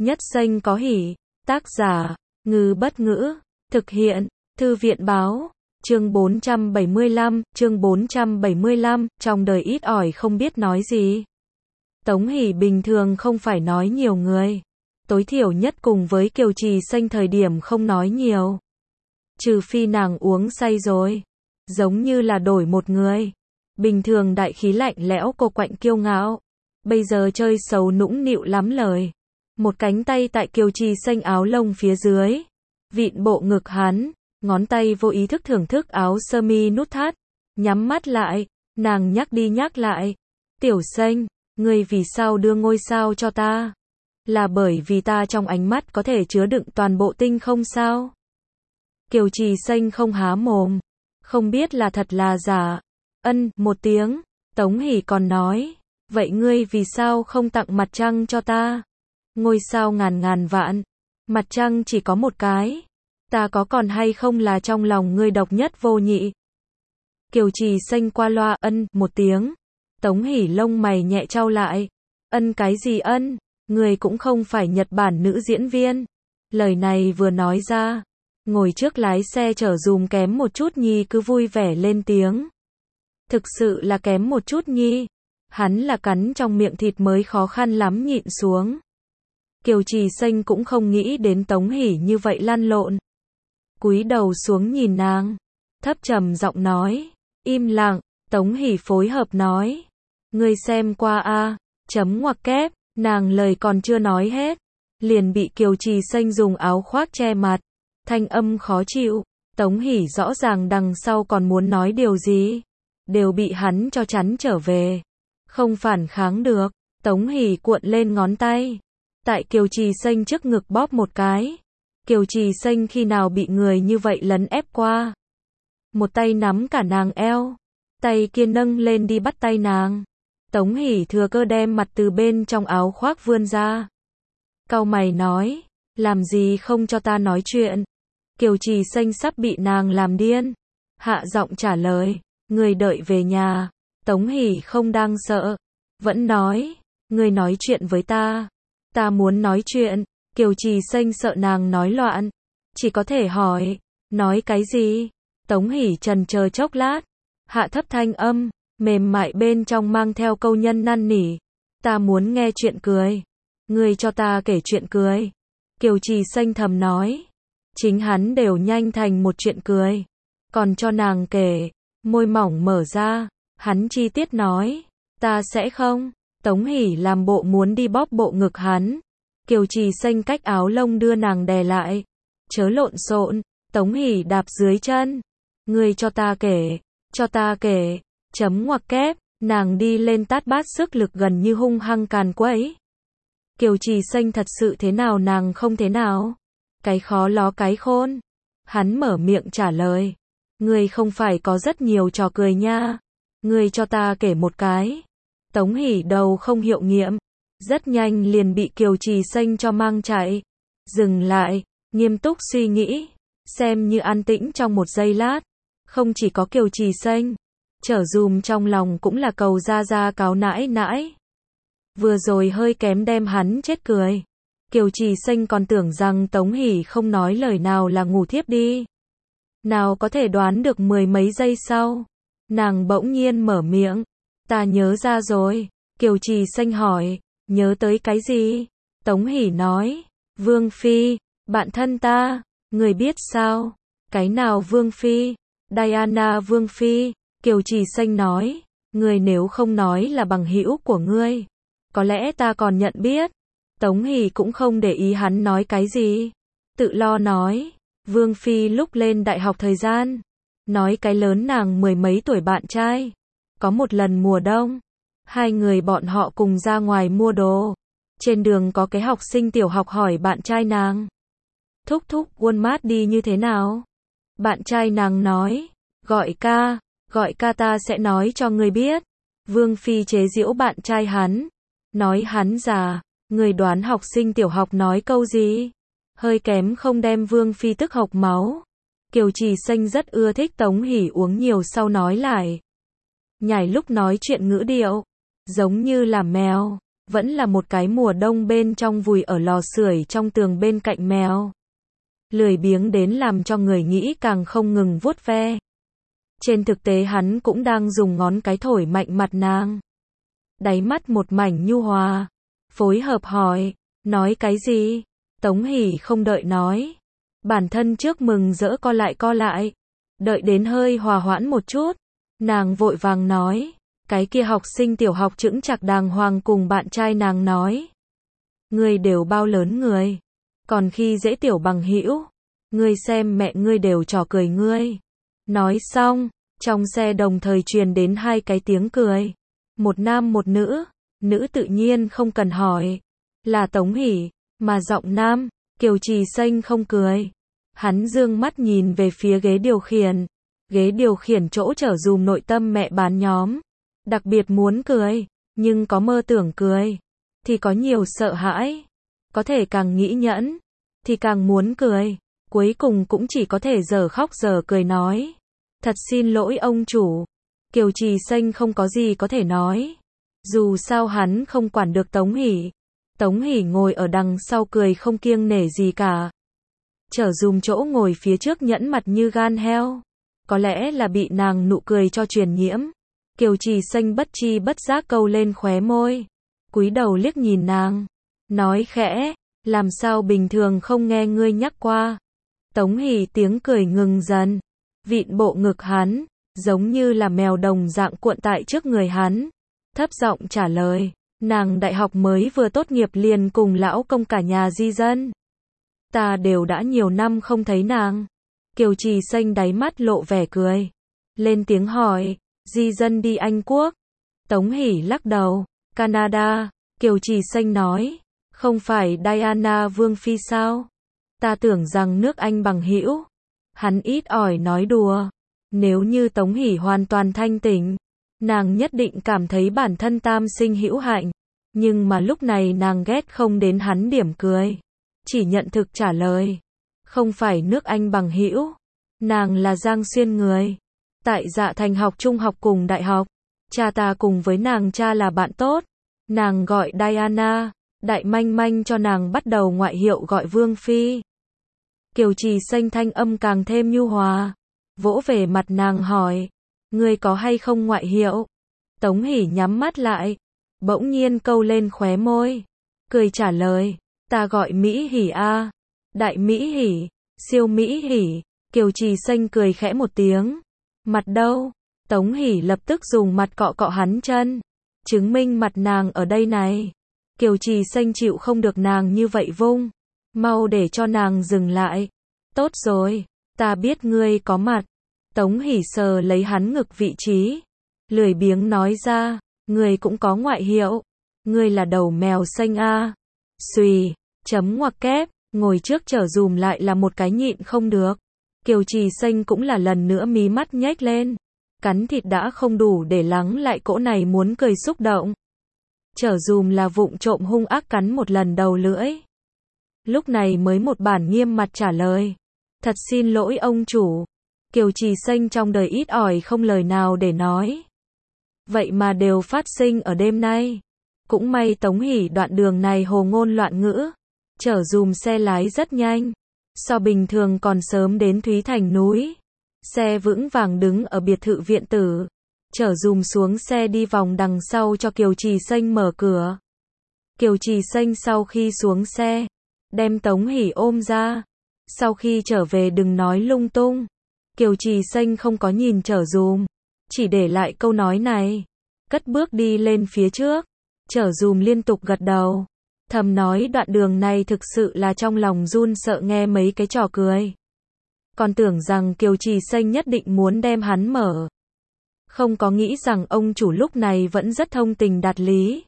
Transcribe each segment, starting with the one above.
Nhất xanh có hỉ. Tác giả, Ngư Bất Ngữ. Thực hiện, Thư viện Báo. Chương 475, trong đời ít ỏi không biết nói gì. Tống Hỷ bình thường không phải nói nhiều người. Tối thiểu nhất cùng với Kiều Trì Xanh thời điểm không nói nhiều. Trừ phi nàng uống say rồi. Giống như là đổi một người. Bình thường đại khí lạnh lẽo cô quạnh kiêu ngạo. Bây giờ chơi xấu nũng nịu lắm lời. Một cánh tay tại Kiều Trì Xanh áo lông phía dưới. Vịn bộ ngực hắn. Ngón tay vô ý thức thưởng thức áo sơ mi nút thắt. Nhắm mắt lại. Nàng nhắc đi nhắc lại. Tiểu Xanh, ngươi vì sao đưa ngôi sao cho ta? Là bởi vì ta trong ánh mắt có thể chứa đựng toàn bộ tinh không sao? Kiều Trì Xanh không há mồm. Không biết là thật là giả. Một tiếng. Tống Hỷ còn nói. Vậy ngươi vì sao không tặng mặt trăng cho ta? Ngôi sao ngàn ngàn vạn. Mặt trăng chỉ có một cái. Ta có còn hay không là trong lòng ngươi độc nhất vô nhị? Kiều Trì Xanh qua loa một tiếng. Tống Hỷ lông mày nhẹ chau lại. Cái gì ân? Ngươi cũng không phải Nhật Bản nữ diễn viên. Lời này vừa nói ra. Ngồi trước lái xe chở dùm kém một chút nhi cứ vui vẻ lên tiếng. Thực sự là kém một chút nhi. Hắn là cắn trong miệng thịt mới khó khăn lắm nhịn xuống. Kiều Trì Xanh cũng không nghĩ đến Tống Hỷ như vậy lăn lộn. Cúi đầu xuống nhìn nàng. Thấp trầm giọng nói. Im lặng. Tống Hỷ phối hợp nói. Ngươi xem qua a. Chấm ngoặc kép. Nàng lời còn chưa nói hết. Liền bị Kiều Trì Xanh dùng áo khoác che mặt. Thanh âm khó chịu. Tống Hỷ rõ ràng đằng sau còn muốn nói điều gì. Đều bị hắn cho chắn trở về. Không phản kháng được. Tống Hỷ cuộn lên ngón tay. Tại Kiều Trì Xanh trước ngực bóp một cái. Kiều Trì Xanh khi nào bị người như vậy lấn ép qua. Một tay nắm cả nàng eo. Tay kia nâng lên đi bắt tay nàng. Tống Hỷ thừa cơ đem mặt từ bên trong áo khoác vươn ra. Cau mày nói. Làm gì không cho ta nói chuyện. Kiều Trì Xanh sắp bị nàng làm điên. Hạ giọng trả lời. Người đợi về nhà. Tống Hỷ không đang sợ. Vẫn nói. Người nói chuyện với ta. Ta muốn nói chuyện. Kiều Trì Xanh sợ nàng nói loạn. Chỉ có thể hỏi. Nói cái gì? Tống Hỷ trần chờ chốc lát. Hạ thấp thanh âm. Mềm mại bên trong mang theo câu nhân năn nỉ. Ta muốn nghe chuyện cười. Ngươi cho ta kể chuyện cười. Kiều Trì Xanh thầm nói. Chính hắn đều nhanh thành một chuyện cười. Còn cho nàng kể. Môi mỏng mở ra. Hắn chi tiết nói. Ta sẽ không. Tống Hỷ làm bộ muốn đi bóp bộ ngực hắn. Kiều Trì Xanh cách áo lông đưa nàng đè lại. Chớ lộn xộn. Tống Hỷ đạp dưới chân. Ngươi cho ta kể. Cho ta kể. Chấm ngoặc kép. Nàng đi lên tát bát sức lực gần như hung hăng càn quấy. Kiều Trì Xanh thật sự thế nào nàng không thế nào. Cái khó ló cái khôn. Hắn mở miệng trả lời. Ngươi không phải có rất nhiều trò cười nha. Ngươi cho ta kể một cái. Tống Hỷ đầu không hiệu nghiệm. Rất nhanh liền bị Kiều Trì Xanh cho mang chạy. Dừng lại. Nghiêm túc suy nghĩ. Xem như an tĩnh trong một giây lát. Không chỉ có Kiều Trì Xanh. Trở dùm trong lòng cũng là cầu ra cáo nãi nãi. Vừa rồi hơi kém đem hắn chết cười. Kiều Trì Xanh còn tưởng rằng Tống Hỷ không nói lời nào là ngủ thiếp đi. Nào có thể đoán được mười mấy giây sau. Nàng bỗng nhiên mở miệng. Ta nhớ ra rồi. Kiều Trì Xanh hỏi. Nhớ tới cái gì? Tống Hỷ nói. Vương Phi. Bạn thân ta. Người biết sao? Cái nào Vương Phi? Diana Vương Phi. Kiều Trì Xanh nói. Người nếu không nói là bằng hữu của ngươi. Có lẽ ta còn nhận biết. Tống Hỷ cũng không để ý hắn nói cái gì. Tự lo nói. Vương Phi lúc lên đại học thời gian. Nói cái lớn nàng mười mấy tuổi bạn trai. Có một lần mùa đông. Hai người bọn họ cùng ra ngoài mua đồ. Trên đường có cái học sinh tiểu học hỏi bạn trai nàng. Thúc thúc Walmart đi như thế nào? Bạn trai nàng nói. Gọi ca ta sẽ nói cho ngươi biết. Vương Phi chế giễu bạn trai hắn. Nói hắn già. Người đoán học sinh tiểu học nói câu gì? Hơi kém không đem Vương Phi tức hộc máu. Kiều Trì Xanh rất ưa thích Tống Hỷ uống nhiều sau nói lại. Nhảy lúc nói chuyện ngữ điệu. Giống như là mèo. vẫn là một cái mùa đông bên trong vùi ở lò sưởi trong tường bên cạnh mèo. Lười biếng đến làm cho người nghĩ càng không ngừng vuốt ve. Trên thực tế hắn cũng đang dùng ngón cái thổi mạnh mặt nàng. Đáy mắt một mảnh nhu hòa. Phối hợp hỏi, nói cái gì? Tống Hỷ không đợi nói. Bản thân trước mừng rỡ co lại. Đợi đến hơi hòa hoãn một chút. Nàng vội vàng nói. Cái kia học sinh tiểu học chững chạc đàng hoàng cùng bạn trai nàng nói. Ngươi đều bao lớn người. Còn khi dễ tiểu bằng hữu, ngươi xem mẹ ngươi đều trò cười ngươi. Nói xong, trong xe đồng thời truyền đến hai cái tiếng cười. Một nam một nữ, nữ tự nhiên không cần hỏi. Là Tống Hỷ, mà giọng nam, Kiều Trì Xanh không cười. Hắn dương mắt nhìn về phía ghế điều khiển. Ghế điều khiển chỗ chở dùm nội tâm mẹ bán nhóm. Đặc biệt muốn cười, nhưng có mơ tưởng cười. Thì có nhiều sợ hãi. Có thể càng nghĩ nhẫn, thì càng muốn cười. Cuối cùng cũng chỉ có thể giờ khóc giờ cười nói. Thật xin lỗi ông chủ. Kiều Trì Xanh không có gì có thể nói. Dù sao hắn không quản được Tống Hỷ. Tống Hỷ ngồi ở đằng sau cười không kiêng nể gì cả. Chở dùm chỗ ngồi phía trước nhẫn mặt như gan heo. Có lẽ là bị nàng nụ cười cho truyền nhiễm. Kiều Trì Xanh bất chi bất giác câu lên khóe môi. Cúi đầu liếc nhìn nàng. Nói khẽ, làm sao bình thường không nghe ngươi nhắc qua. Tống Hỷ tiếng cười ngừng dần. Vịn bộ ngực hắn, giống như là mèo đồng dạng cuộn tại trước người hắn. Thấp giọng trả lời, nàng đại học mới vừa tốt nghiệp liền cùng lão công cả nhà di dân. Ta đều đã nhiều năm không thấy nàng. Kiều Trì Xanh đáy mắt lộ vẻ cười. Lên tiếng hỏi, di dân đi Anh Quốc. Tống Hỷ lắc đầu, Canada. Kiều Trì Xanh nói, không phải Diana Vương Phi sao? Ta tưởng rằng nước Anh bằng hữu. Hắn ít ỏi nói đùa. Nếu như Tống Hỷ hoàn toàn thanh tỉnh, nàng nhất định cảm thấy bản thân tam sinh hữu hạnh. Nhưng mà lúc này nàng ghét không đến hắn điểm cười. Chỉ nhận thực trả lời. Không phải nước Anh bằng hữu. Nàng là Giang Xuyên người. Tại Dạ Thành học trung học cùng đại học. Cha ta cùng với nàng cha là bạn tốt. Nàng gọi Diana. Đại manh manh cho nàng bắt đầu ngoại hiệu gọi Vương Phi. Kiều Trì Xanh thanh âm càng thêm nhu hòa. Vỗ về mặt nàng hỏi. Ngươi có hay không ngoại hiệu? Tống Hỷ nhắm mắt lại. Bỗng nhiên câu lên khóe môi. Cười trả lời. Ta gọi Mỹ Hỷ a. Đại Mỹ Hỷ. Siêu Mỹ Hỷ. Kiều Trì Xanh cười khẽ một tiếng. Mặt đâu? Tống Hỷ lập tức dùng mặt cọ cọ hắn chân. Chứng minh mặt nàng ở đây này. Kiều Trì Xanh chịu không được nàng như vậy vung. Mau để cho nàng dừng lại. Tốt rồi, ta biết ngươi có mặt. Tống Hỷ sờ lấy hắn ngực vị trí. Lười biếng nói ra, ngươi cũng có ngoại hiệu. Ngươi là đầu mèo xanh a. Xùy, chấm ngoặc kép, ngồi trước chở dùm lại là một cái nhịn không được. Kiều Trì Xanh cũng là lần nữa mí mắt nhếch lên. Cắn thịt đã không đủ để lắng lại cỗ này muốn cười xúc động. Chở dùm là vụng trộm hung ác cắn một lần đầu lưỡi. Lúc này mới một bản nghiêm mặt trả lời. Thật xin lỗi ông chủ. Kiều Trì Xanh trong đời ít ỏi không lời nào để nói. Vậy mà đều phát sinh ở đêm nay. Cũng may Tống Hỷ đoạn đường này hồ ngôn loạn ngữ. Chở dùm xe lái rất nhanh. So bình thường còn sớm đến Thúy Thành núi. Xe vững vàng đứng ở biệt thự viện tử. Chở dùm xuống xe đi vòng đằng sau cho Kiều Trì Xanh mở cửa. Kiều Trì Xanh sau khi xuống xe, đem Tống Hỷ ôm ra. Sau khi trở về đừng nói lung tung. Kiều Trì Xanh không có nhìn chở dùm, chỉ để lại câu nói này. Cất bước đi lên phía trước. Chở dùm liên tục gật đầu. Thầm nói đoạn đường này thực sự là trong lòng run sợ nghe mấy cái trò cười. Còn tưởng rằng Kiều Trì Xanh nhất định muốn đem hắn mở. Không có nghĩ rằng ông chủ lúc này vẫn rất thông tình đạt lý.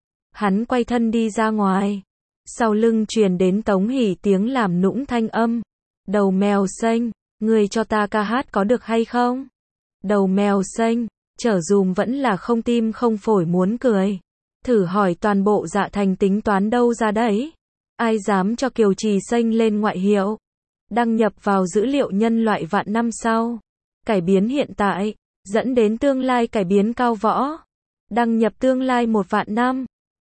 Hắn quay thân đi ra ngoài. Sau lưng truyền đến Tống Hỷ tiếng làm nũng thanh âm. Đầu mèo xanh, ngươi cho ta ca hát có được hay không? Đầu mèo xanh, chở dùm vẫn là không tim không phổi muốn cười. Thử hỏi toàn bộ Dạ Thành tính toán đâu ra đấy? Ai dám cho Kiều Trì Xanh lên ngoại hiệu? Đăng nhập vào dữ liệu nhân loại vạn năm sau. Cải biến hiện tại, dẫn đến tương lai cải biến cao võ. Đăng nhập tương lai 1 vạn năm.